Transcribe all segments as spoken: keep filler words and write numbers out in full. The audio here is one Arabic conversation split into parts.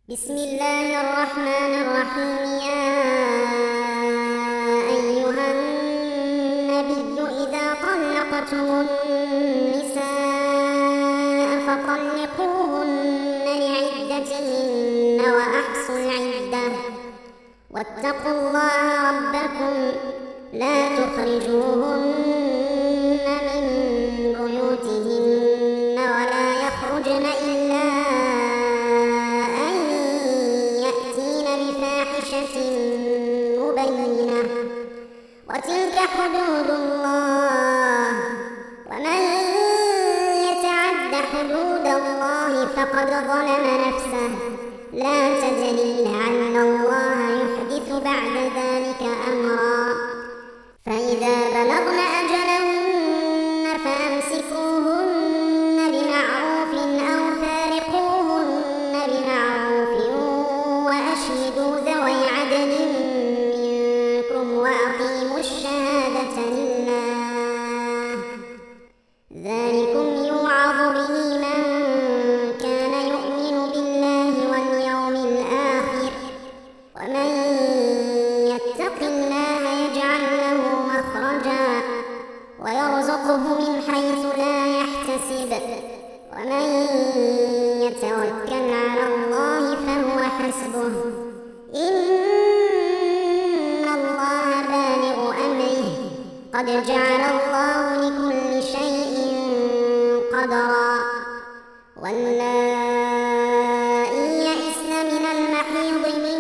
بسم الله الرحمن الرحيم. يا أيها النبي إذا طلقتم النساء فطلقوهن لعدتهن وأحصوا العدة واتقوا الله ربكم لا تخرجوهن من بيوتهن ولا يخرجن إلا أن يأتين بفاحشة مبينة وتلك حدود الله ومن يتعد حدود الله فقد ظلم نفسه لا تدري لعل الله يحدث بعد ذلك أمرا فإذا بلغن أجلهن فأمسكوهن بمعروف أو فارقوهن بمعروف وأشهدوا ذوي عدل منكم وأقيموا الشهادة لله ذلكم يوعظ به من كان يؤمن بالله واليوم الآخر ومن يتق الله يجعل له مخرجا ويرزقه من حيث لا يحتسب ومن يتوكل على الله فهو حسبه إن الله بالغ أمره قد جعل الله لكل شيء قدرا واللائي يئسن من المحيض من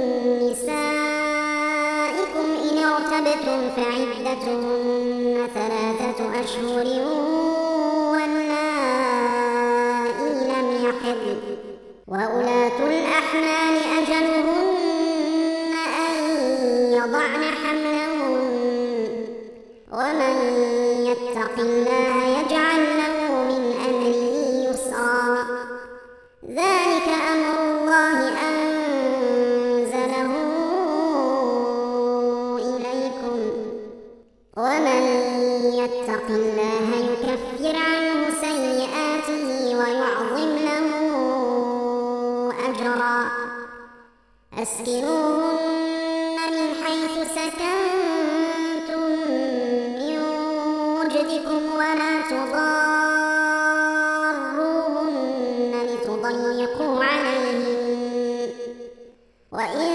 نسائكم إن ارتبتم فعدتهن ثلاثة أشهر واللائي لم يحضن وأولاة الأحمال أجلهن أن يضعن حملهن ومن يتق الله يجعل له من أمره يسرا ذلك أمر الله أنزله إليكم ومن يتق الله يكفر عنه سيئاته ويعظم له أجرا أسكنوهن من حيث سكنتم من وجدكم ولا تضاروهن لتضيقوا عليهن وإن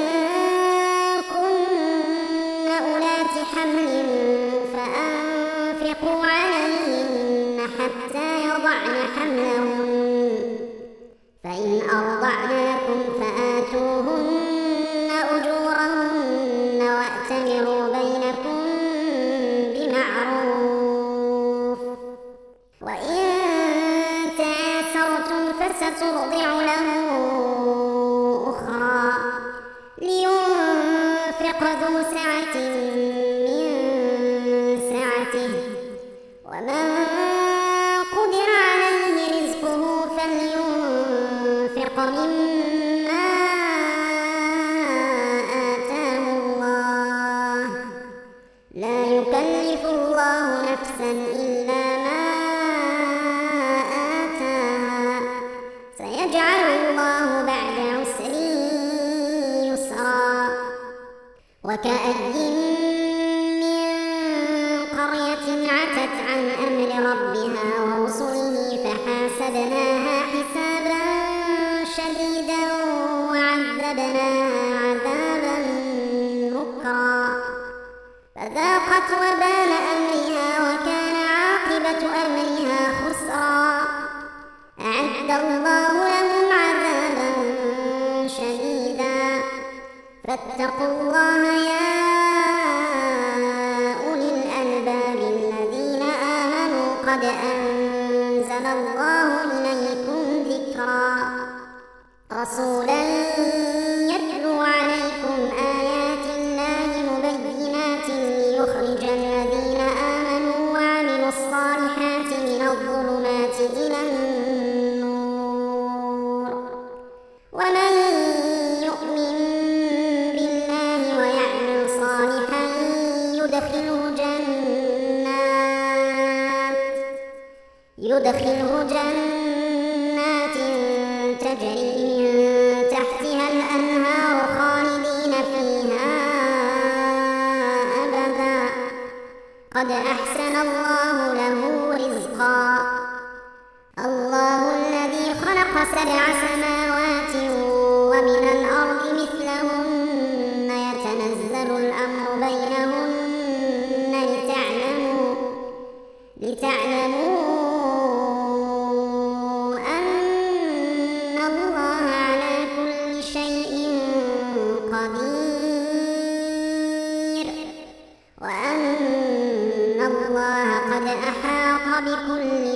كن أولات حمل فأنفقوا عليهن حتى يضعن حملهن فإن أرضعن لكم فآتوهن أجورهن وأتمروا بينكم بمعروف وإن تعاسرتم فسترضع له أخرى لينفق ذو سعة من سعته ومن قدر عليه رزقه فلينفق مما آتاه الله لا يكلف الله نفسا إلا ما آتاها سيجعل الله بعد عسر يسرا وكأي من قرية عتت عن أمر ربها ورسله فحاسبناها حسابا شديدا وعذبناها عذابا نكرا فذاقت وبال أمرها وكان عاقبة أمرها خسرا أعد الله لهم عذابا شديدا فاتقوا الله يا أولي الألباب الذين آمنوا قد أنزل الله إليكم ذكرا رسولا يتلو عليكم آيات الله مبينات ليخرج الذين آمنوا وعملوا الصالحات من الظلمات إلى النور ومن يؤمن بالله ويعمل صالحا يدخله جنات يدخله جنات تجري من تحت سبع سماوات ومن الأرض مثلهن يتنزل الأمر بينهن لتعلموا لتعلموا أن الله على كل شيء قدير وأن الله قد أحاط بكل